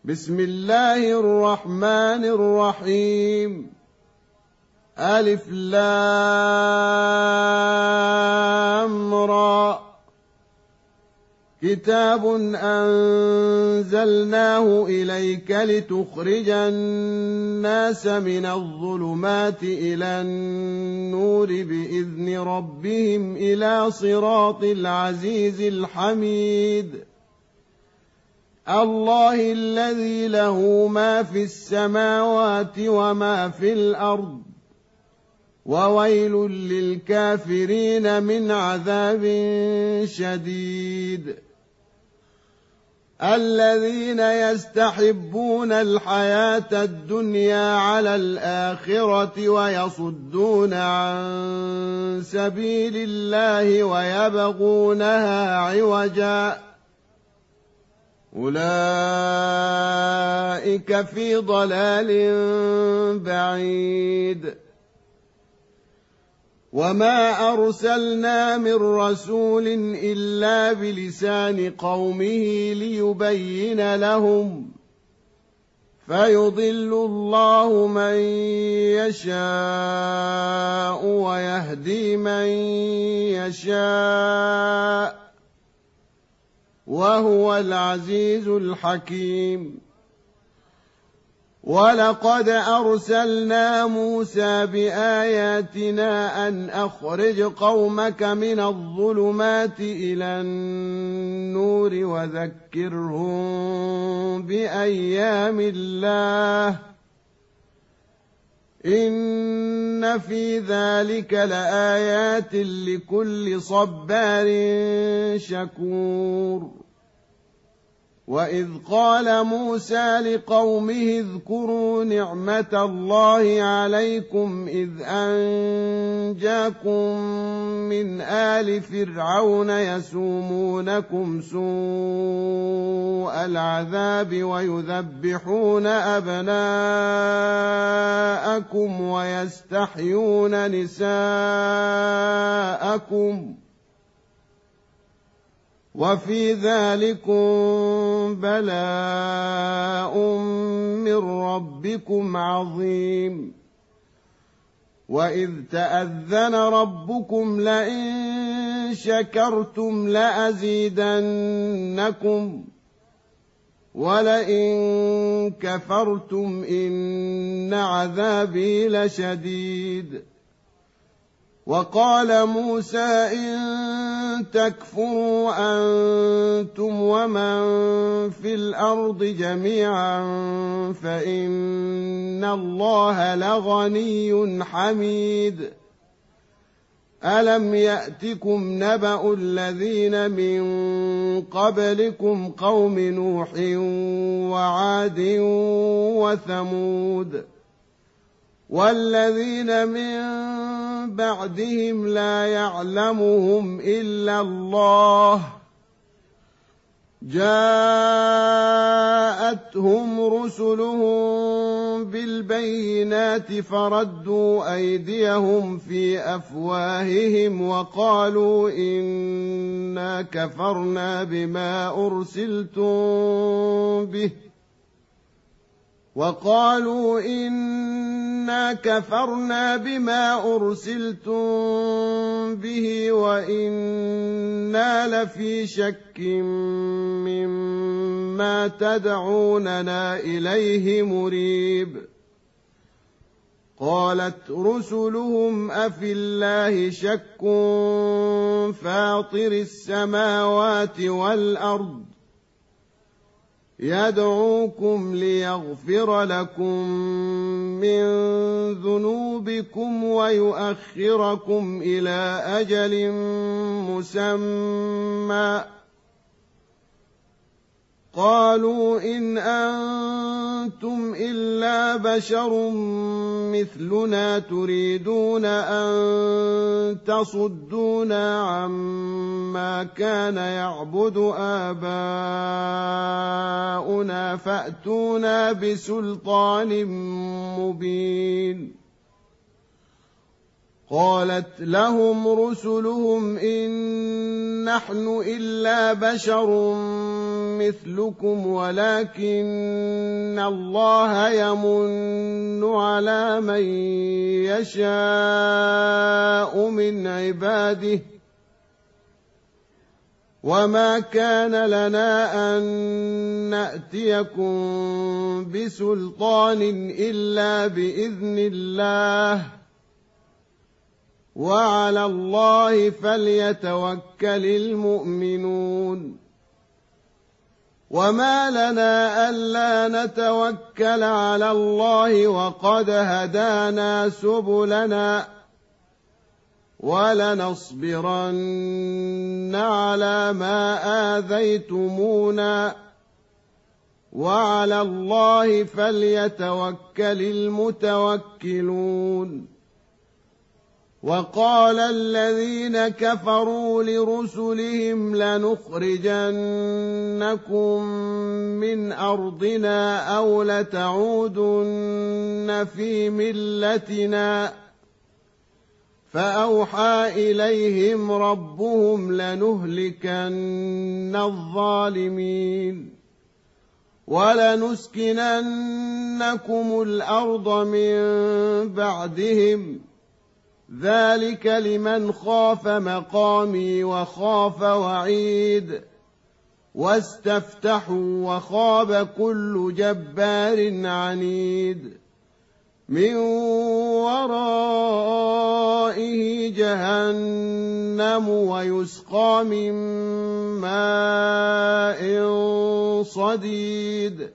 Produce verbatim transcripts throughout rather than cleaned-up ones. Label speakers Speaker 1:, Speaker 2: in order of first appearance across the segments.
Speaker 1: بسم الله الرحمن الرحيم. ألف لام را. كتاب أنزلناه إليك لتخرج الناس من الظلمات إلى النور بإذن ربهم إلى صراط العزيز الحميد. الله الذي له ما في السماوات وما في الأرض، وويل للكافرين من عذاب شديد. الذين يستحبون الحياة الدنيا على الآخرة ويصدون عن سبيل الله ويبغونها عوجا، أولئك في ضلال بعيد. وما أرسلنا من رسول إلا بلسان قومه ليبين لهم، فيضل الله من يشاء ويهدي من يشاء، وهو العزيز الحكيم. ولقد أرسلنا موسى بآياتنا أن أخرج قومك من الظلمات إلى النور وذكرهم بأيام الله، إن في ذلك لآيات لكل صبار شكور. وإذ قال موسى لقومه اذكروا نعمة الله عليكم إذ أنجاكم من آل فرعون يسومونكم سوء العذاب ويذبحون أبناءكم ويستحيون نساءكم، وفي ذلكم بلاء من ربكم عظيم. وإذ تأذن ربكم لئن شكرتم لأزيدنكم ولئن كفرتم إن عذابي لشديد. وقال موسى إن تكفروا أنتم ومن في الأرض جميعا فإن الله لغني حميد. ألم يأتكم نبأ الذين من قبلكم قوم نوح وعاد وثمود والذين من بعدهم لا يعلمهم إلا الله، جاءتهم رسلهم بالبينات فردوا أيديهم في أفواههم وقالوا إنا كفرنا بما أرسلتم به وقالوا إنا كفرنا بما أرسلتم به وإنا لفي شك مما تدعوننا إليه مريب. قالت رسلهم أفي الله شك فاطر السماوات والأرض يدعوكم ليغفر لكم من ذنوبكم ويؤخركم إلى أجل مسمى، قالوا إن أنتم إلا بشر مثلنا تريدون أن تصدونا عما كان يعبد آباؤنا فأتونا بسلطان مبين. قالت لهم رسلهم إن نحن إلا بشر مثلكم ولكن الله يمن على من يشاء من عباده وما كان لنا أن نأتيكم بسلطان إلا بإذن الله وعلى الله فليتوكل المؤمنون وما لنا ألا نتوكل على الله وقد هدانا سبلنا ولنصبرن على ما آذيتمونا وعلى الله فليتوكل المتوكلون وقال الذين كفروا لرسلهم لنخرجنكم من أرضنا أو لتعودن في ملتنا فأوحى إليهم ربهم لنهلكن الظالمين ولنسكننكم الأرض من بعدهم ذلك لمن خاف مقامي وخاف وعيد واستفتحوا وخاب كل جبار عنيد من ورائه جهنم ويسقى من ماء صديد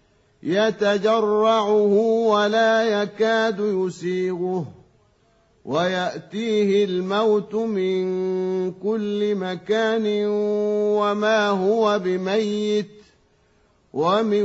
Speaker 1: يتجرعه ولا يكاد يسيغه ويأتيه الموت من كل مكان وما هو بميت ومن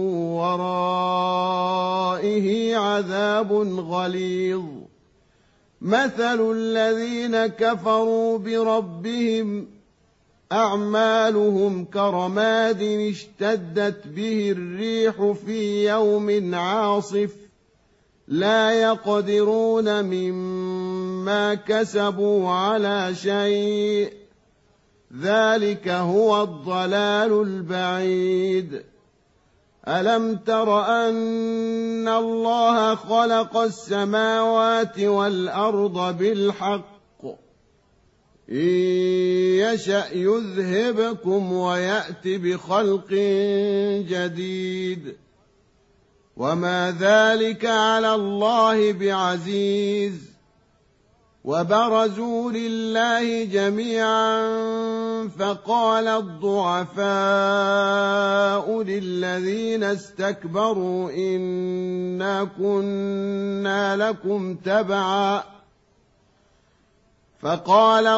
Speaker 1: ورائه عذاب غليظ مثل الذين كفروا بربهم أعمالهم كرماد اشتدت به الريح في يوم عاصف لا يقدرون مما كسبوا على شيء ذلك هو الضلال البعيد ألم تر أن الله خلق السماوات والأرض بالحق إن يشأ يذهبكم ويأت بخلق جديد وما ذلك على الله بعزيز وبرزوا لله جميعا فقال الضعفاء للذين استكبروا إنا كنا لكم تبعا فقال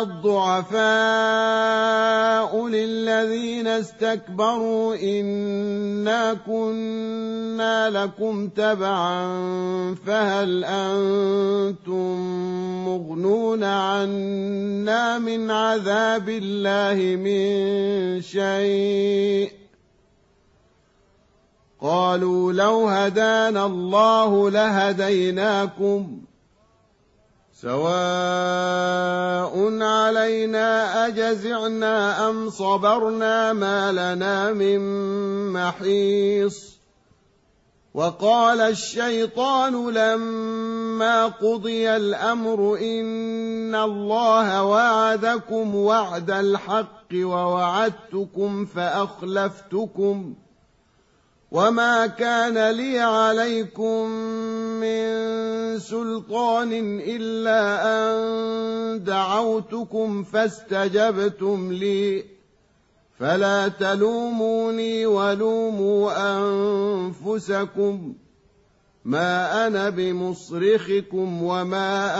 Speaker 1: الضعفاء للذين استكبروا إنا كنا لكم تبعا فهل أنتم مغنون عنا من عذاب الله من شيء قالوا لو هدانا الله لهديناكم سواء علينا أجزعنا أم صبرنا ما لنا من محيص وقال الشيطان لما قضي الأمر إن الله وعدكم وعد الحق ووعدتكم فأخلفتكم وما كان لي عليكم من سلطان إلا أن دعوتكم فاستجبتم لي فلا تلوموني ولوموا أنفسكم ما أنا بمصرخكم وما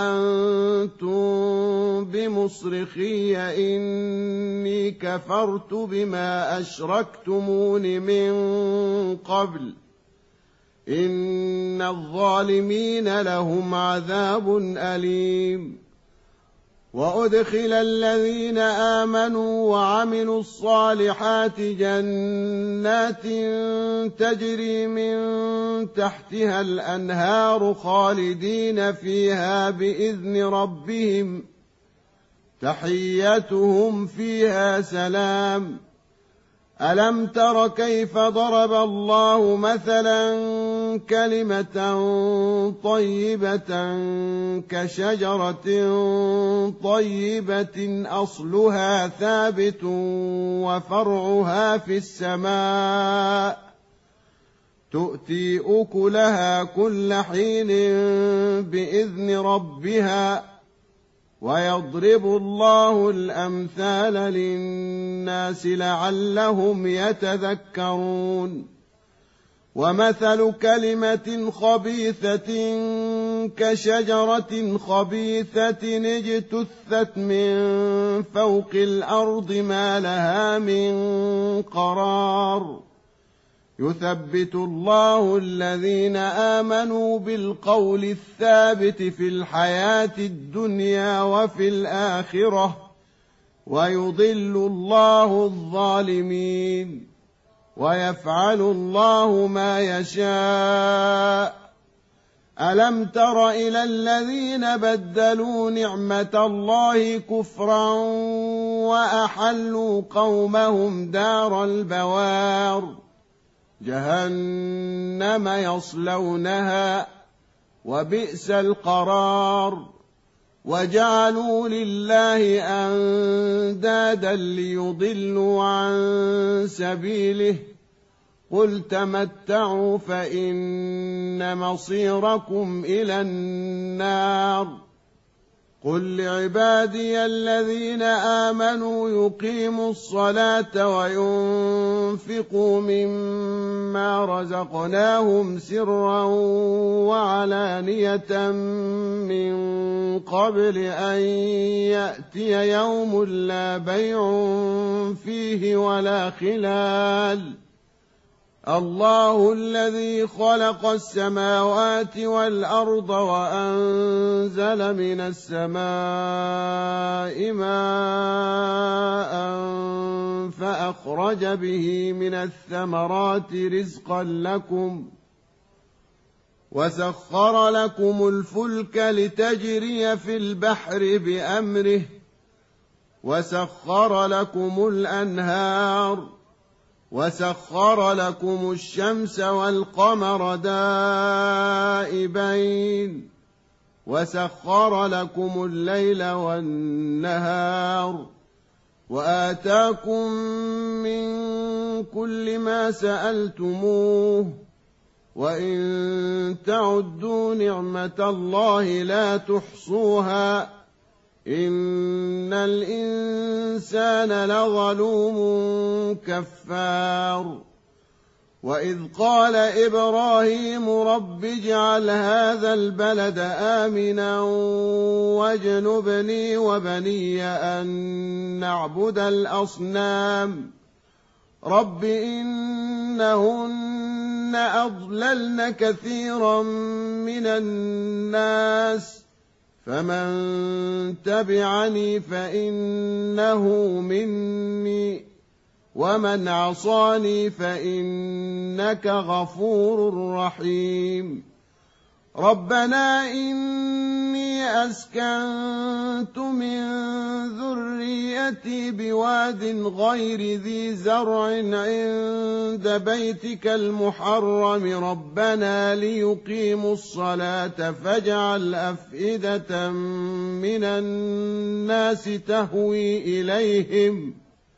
Speaker 1: أنتم بمصرخي إني كفرت بما أشركتمون من قبل إن الظالمين لهم عذاب أليم وأدخل الذين آمنوا وعملوا الصالحات جنات تجري من تحتها الأنهار خالدين فيها بإذن ألم تر كيف ضرب الله مثلا كلمة طيبة كشجرة طيبة أصلها ثابت وفرعها في السماء تؤتي أكلها كل حين بإذن ربها ويضرب الله الأمثال للناس لعلهم يتذكرون ومثل كلمة خبيثة كشجرة خبيثة اجتثت من فوق الأرض ما لها من قرار يثبت الله الذين آمنوا بالقول الثابت في الحياة الدنيا وفي الآخرة ويضل الله الظالمين ويفعل الله ما يشاء ألم تر إلى الذين بدلوا نعمة الله كفرا وأحلوا قومهم دار البوار جهنم يصلونها وبئس القرار وجعلوا لله أندادا ليضلوا عن سبيله قل تمتعوا فإن مصيركم إلى النار قل لعبادي الذين آمنوا يقيموا الصلاة وينفقوا مما رزقناهم سرا وعلانية من قبل أن يأتي يوم لا بيع فيه ولا خلال الله الذي خلق السماوات والأرض وأنزل من السماء ماء فأخرج به من الثمرات رزقا لكم وسخر لكم الفلك لتجري في البحر بأمره وسخر لكم الأنهار وسخر لكم الشمس والقمر دائبين وسخر لكم الليل والنهار وآتاكم من كل ما سألتموه وإن تعدوا نعمة الله لا تحصوها إن الإنسان لظلوم كفار وإذ قال إبراهيم رب اجعل هذا البلد آمنا واجنبني وبني أن نعبد الأصنام رب إنهن أضللن كثيرا من الناس فمن تبعني فإنه مني ومن عصاني فإنك غفور رحيم ربنا إني أسكنت من ذريتي بواد غير ذي زرع عند بيتك المحرم ربنا ليقيموا الصلاة فاجعل أفئدة من الناس تهوي إليهم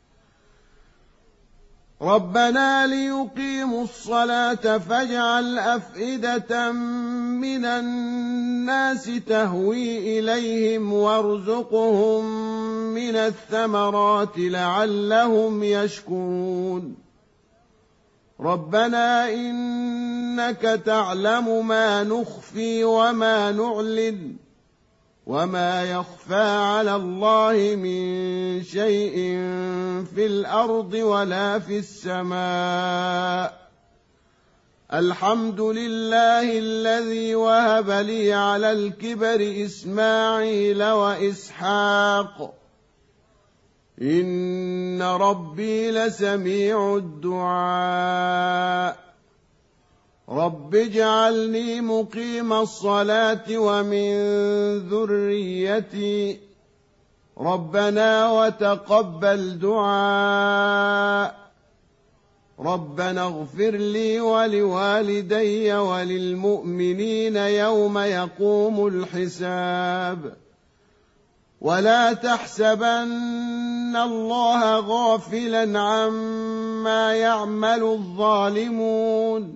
Speaker 1: ربنا ليقيموا الصلاة فاجعل أفئدة من الناس تهوي إليهم وارزقهم من الثمرات لعلهم يشكرون ربنا إنك تعلم ما نخفي وما نعلن وما يخفى على الله من شيء في الأرض ولا في السماء الحمد لله الذي وهب لي على الكبر إسماعيل وإسحاق إن ربي لسميع الدعاء رب اجعلني مقيم الصلاة ومن ذريتي ربنا وتقبل دعاء ربنا اغفر لي ولوالدي وللمؤمنين يوم يقوم الحساب ولا تحسبن الله غافلا عما يعمل الظالمون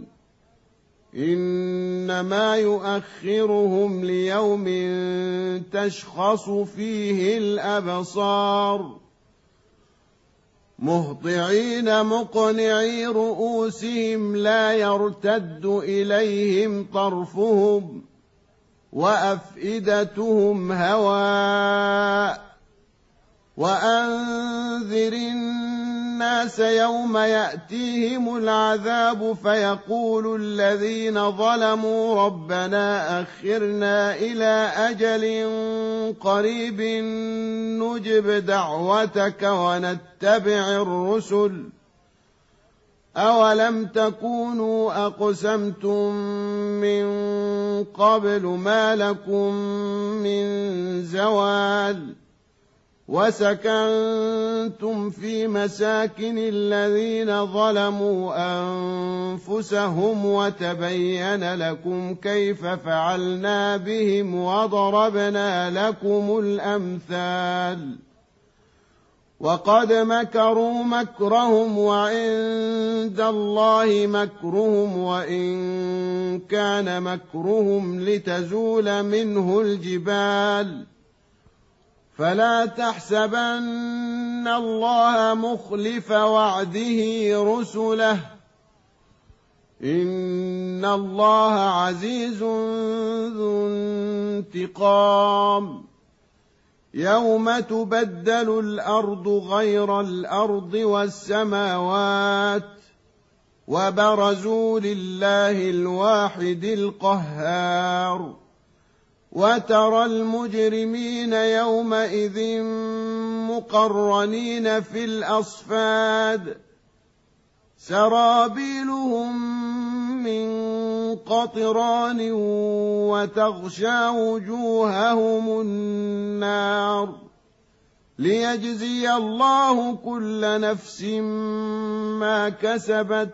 Speaker 1: إنما يؤخرهم ليوم تشخص فيه الأبصار مهطعين مقنعي رؤوسهم لا يرتد إليهم طرفهم وأفئدتهم هواء وأنذر الناس يوم يأتيهم العذاب فيقول الذين ظلموا ربنا أخرنا إلى أجل قريب نجب دعوتك ونتبع الرسل أولم تكونوا أقسمتم من قبل ما لكم من زوال وسكنتم في مساكن الذين ظلموا أنفسهم وتبين لكم كيف فعلنا بهم وضربنا لكم الأمثال وقد مكروا مكرهم وعند الله مكرهم وإن كان مكرهم لتزول منه الجبال فلا تحسبن الله مخلف وعده رسله إن الله عزيز ذو انتقام يوم تبدل الأرض غير الأرض والسماوات وبرزوا لله الواحد القهار وترى المجرمين يومئذ مقرنين في الأصفاد سرابيلهم من قطران وتغشى وجوههم النار ليجزي الله كل نفس ما كسبت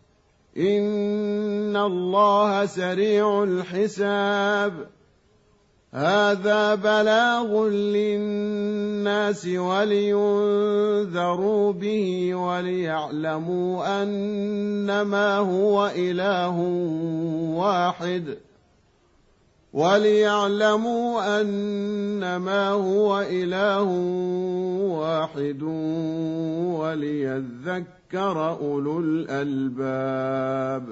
Speaker 1: إن الله سريع الحساب هذا بلاغ للناس ولينذروا به وليعلموا أنما هو إله واحد وليعلموا أنما هو إله واحد وليذكر أولو الألباب